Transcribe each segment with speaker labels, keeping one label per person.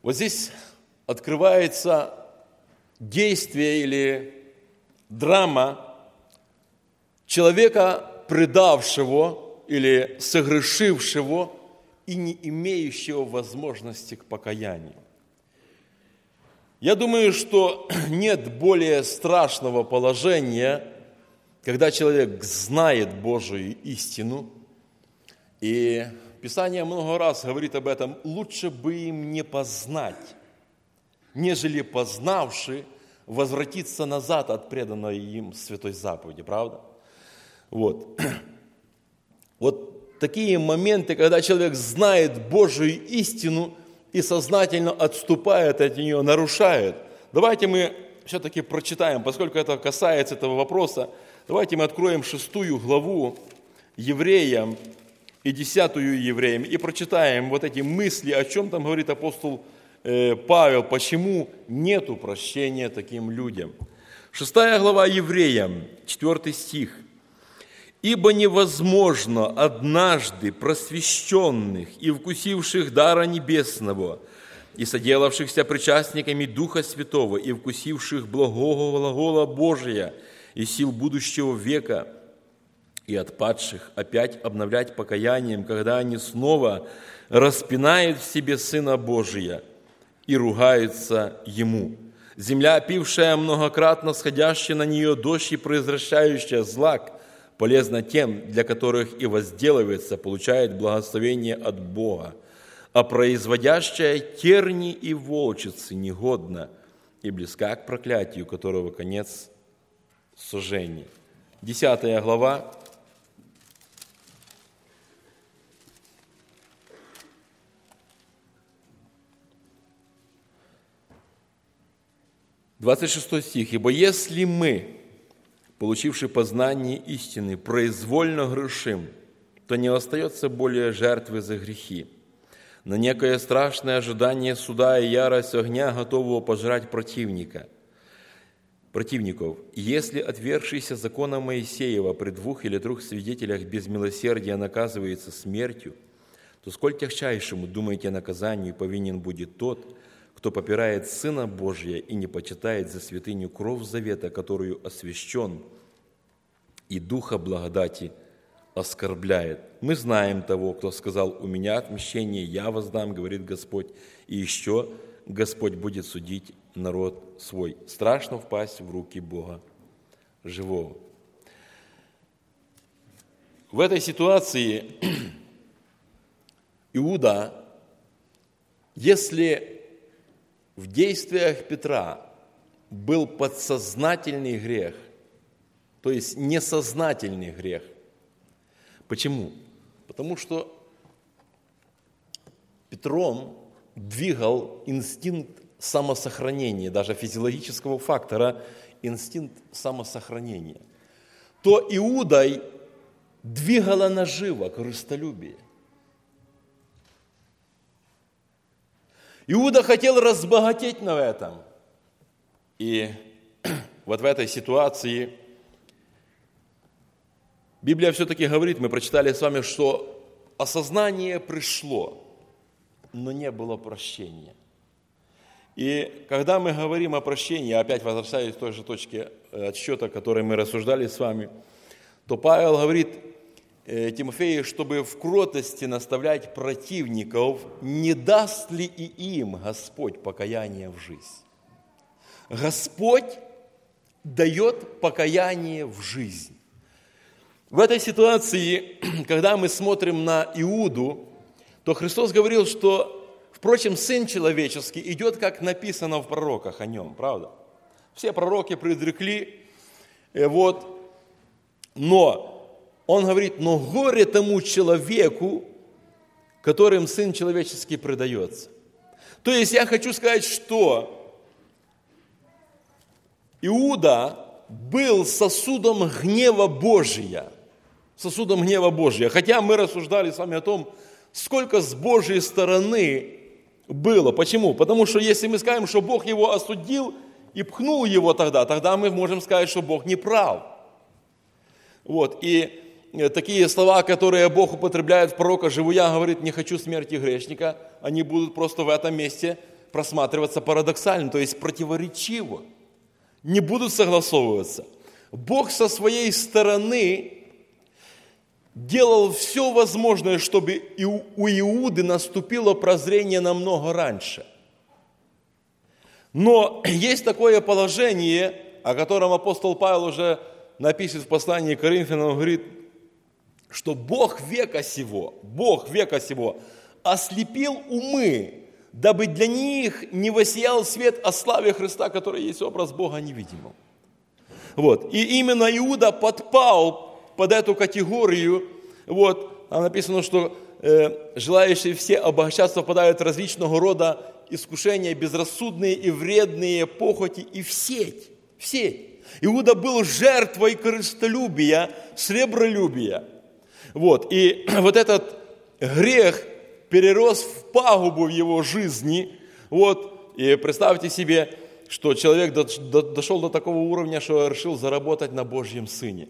Speaker 1: Вот здесь открывается действие или драма человека, предавшего или согрешившего и не имеющего возможности к покаянию. Я думаю, что нет более страшного положения, когда человек знает Божию истину, и Писание много раз говорит об этом: лучше бы им не познать, нежели познавши возвратиться назад от преданной им святой заповеди, правда? Вот такие моменты, когда человек знает Божию истину и сознательно отступает от нее, нарушает. Давайте мы все-таки прочитаем, поскольку это касается этого вопроса, давайте мы откроем 6 главу Евреям и 10 Евреям и прочитаем вот эти мысли, о чем там говорит апостол Павел, почему нету прощения таким людям. 6 глава Евреям, 4 стих. «Ибо невозможно однажды просвещенных и вкусивших дара небесного, и соделавшихся причастниками Духа Святого, и вкусивших благого глагола Божия и сил будущего века, и отпадших опять обновлять покаянием, когда они снова распинают в себе Сына Божия и ругаются Ему. Земля, пившая многократно сходящая на нее дождь и произвращающая злак, полезно тем, для которых и возделывается, получает благословение от Бога, а производящая терни и волчицы негодна и близка к проклятию, которого конец сожжения». 10 глава. «26 стих. «Ибо если мы, получивши познание истины, произвольно грешим, то не остается более жертвы за грехи, но некое страшное ожидание суда и ярость огня, готового пожрать противников. Если отвергшийся закона Моисеева при 2 или 3 свидетелях без милосердия наказывается смертью, то сколь тягчайшему, думаете, наказанию повинен будет тот, кто попирает Сына Божия и не почитает за святыню кровь завета, которую освящен, и Духа благодати оскорбляет. Мы знаем того, кто сказал: у меня отмщение, я воздам, говорит Господь, и еще Господь будет судить народ свой. Страшно впасть в руки Бога живого». В этой ситуации Иуда, если в действиях Петра был подсознательный грех, то есть несознательный грех. Почему? Потому что Петром двигал инстинкт самосохранения, даже физиологического фактора, инстинкт самосохранения. То Иудой двигала нажива, корыстолюбие. Иуда хотел разбогатеть на этом. И вот в этой ситуации Библия все-таки говорит, мы прочитали с вами, что осознание пришло, но не было прощения. И когда мы говорим о прощении, опять возвращаясь к той же точке отсчета, о которой мы рассуждали с вами, то Павел говорит Тимофею, чтобы в кротости наставлять противников, не даст ли и им Господь покаяние в жизнь. Господь дает покаяние в жизнь. В этой ситуации, когда мы смотрим на Иуду, то Христос говорил, что, впрочем, Сын Человеческий идет, как написано в пророках о Нем, правда? Все пророки предрекли, но Он говорит, но горе тому человеку, которым Сын Человеческий предается. То есть я хочу сказать, что Иуда был сосудом гнева Божия. Сосудом гнева Божия. Хотя мы рассуждали с вами о том, сколько с Божьей стороны было. Почему? Потому что если мы скажем, что Бог его осудил и пхнул его тогда мы можем сказать, что Бог не прав. И такие слова, которые Бог употребляет в пророка, «Живу я, говорит, не хочу смерти грешника», они будут просто в этом месте просматриваться парадоксально, то есть противоречиво, не будут согласовываться. Бог со своей стороны делал все возможное, чтобы у Иуды наступило прозрение намного раньше. Но есть такое положение, о котором апостол Павел уже напишет в послании к Коринфянам, говорит, что Бог века сего ослепил умы, дабы для них не воссиял свет о славе Христа, который есть образ Бога невидимого. Вот. И именно Иуда подпал под эту категорию. Вот. Там написано, что желающие все обогащаться попадают в различного рода искушения, безрассудные и вредные похоти и в сеть. Иуда был жертвой корыстолюбия, сребролюбия. Вот. И вот этот грех перерос в пагубу в его жизни. Вот. И представьте себе, что человек дошел до такого уровня, что решил заработать на Божьем Сыне.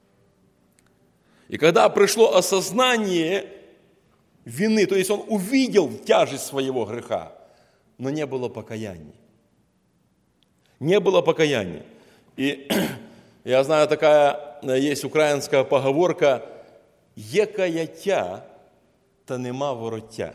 Speaker 1: И когда пришло осознание вины, то есть он увидел тяжесть своего греха, но не было покаяния. Не было покаяния. И я знаю, такая есть українська поговорка «Є каяття, та нема вороття».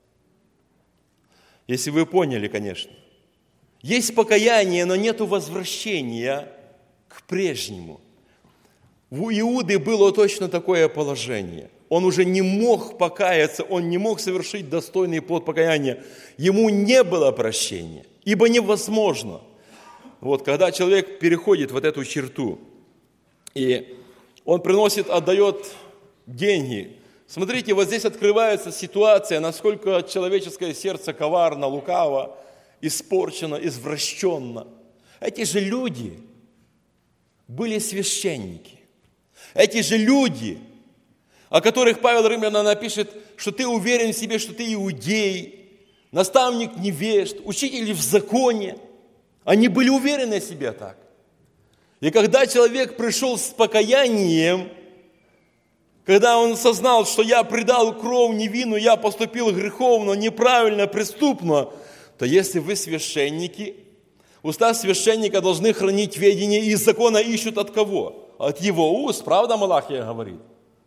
Speaker 1: Если вы поняли, конечно. Есть покаяние, но нет возвращения к прежнему. У Иуды было точно такое положение. Он уже не мог покаяться, он не мог совершить достойный плод покаяния. Ему не было прощения, ибо невозможно. Вот, когда человек переходит вот эту черту, и он отдает деньги. Смотрите, вот здесь открывается ситуация, насколько человеческое сердце коварно, лукаво, испорчено, извращенно. Эти же люди были священники. Эти же люди, о которых Павел Римлянам напишет, что ты уверен в себе, что ты иудей, наставник невежд, учитель в законе. Они были уверены в себе так. И когда человек пришел с покаянием, когда он осознал, что я предал кровь невинную, я поступил греховно, неправильно, преступно, то если вы священники, уста священника должны хранить ведение, и из закона ищут от кого? От его уст, правда, Малахия говорит?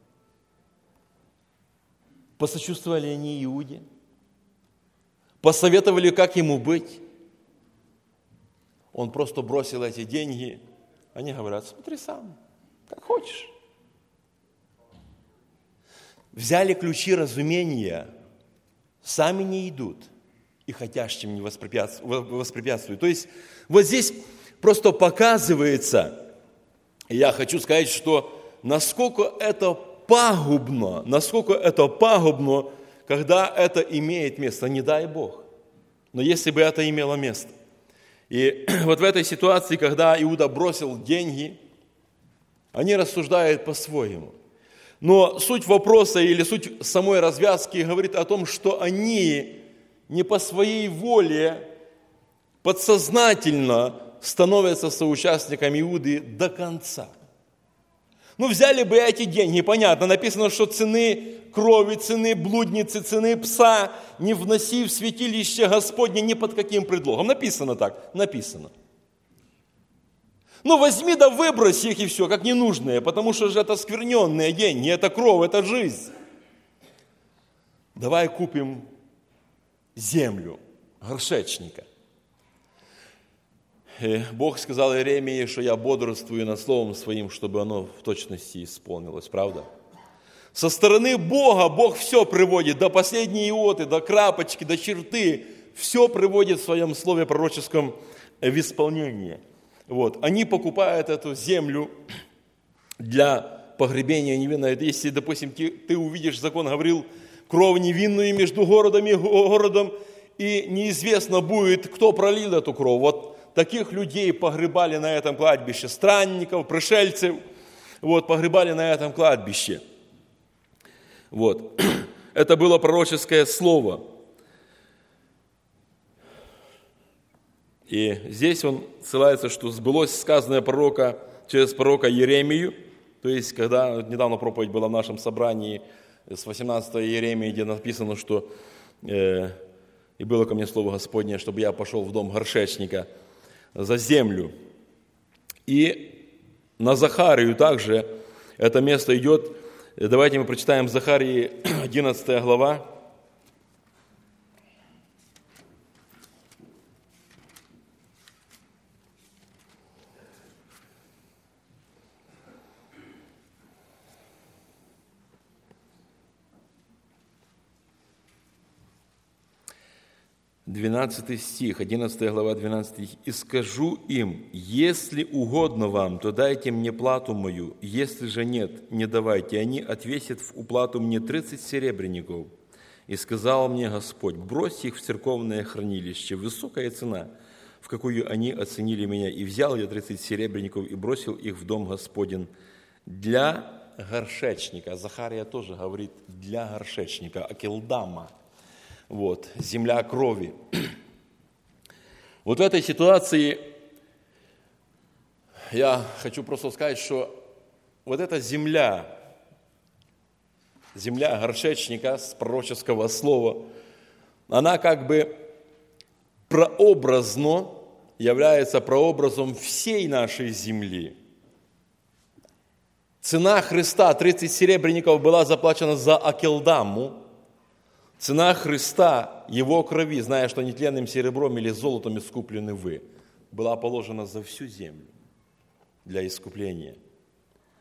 Speaker 1: Посочувствовали они Иуде? Посоветовали, как ему быть? Он просто бросил эти деньги. Они говорят, смотри сам, как хочешь. Взяли ключи разумения, сами не идут, и хотящим не воспрепятствуют. То есть вот здесь просто показывается, и я хочу сказать, что насколько это пагубно, когда это имеет место, не дай Бог. Но если бы это имело место. И вот в этой ситуации, когда Иуда бросил деньги, они рассуждают по-своему. Но суть вопроса или суть самой развязки говорит о том, что они не по своей воле подсознательно становятся соучастниками Иуды до конца. Ну, взяли бы эти деньги, понятно, написано, что цены крови, цены блудницы, цены пса не вноси в святилище Господне ни под каким предлогом. Написано так, написано. Ну, возьми да выбрось их и все, как ненужные, потому что же это скверненные деньги, это кровь, это жизнь. Давай купим землю, горшечника. И Бог сказал Иеремии, что я бодрствую над словом своим, чтобы оно в точности исполнилось, правда? Со стороны Бога Бог все приводит, до последней иоты, до крапочки, до черты, все приводит в своем слове пророческом в исполнение. Вот. Они покупают эту землю для погребения невинной. Если, допустим, ты увидишь, закон говорил, кровь невинную между городом и городом, и неизвестно будет, кто пролил эту кровь. Вот таких людей погребали на этом кладбище, странников, пришельцев, вот, погребали на этом кладбище. Вот. Это было пророческое слово. И здесь он ссылается, что сбылось сказанное пророка через пророка Иеремию, то есть, когда недавно проповедь была в нашем собрании с 18 Иеремии, где написано, что И было ко мне слово Господне, чтобы я пошел в дом горшечника за землю. И на Захарию также это место идет. Давайте мы прочитаем Захарии 11 глава. Двенадцатый стих, 11 глава, 12 стих. «И скажу им, если угодно вам, то дайте мне плату мою, если же нет, не давайте». Они отвесят в уплату мне 30 серебряников. И сказал мне Господь, брось их в церковное хранилище, высокая цена, в какую они оценили меня. И взял я 30 серебряников и бросил их в дом Господень для горшечника». Захария тоже говорит «для горшечника», Акелдама. Вот, земля крови. Вот в этой ситуации я хочу просто сказать, что вот эта земля горшечника с пророческого слова, она как бы прообразно является прообразом всей нашей земли. Цена Христа 30 серебряников была заплачена за Акелдаму. Цена Христа, Его крови, зная, что нетленным серебром или золотом искуплены вы, была положена за всю землю для искупления.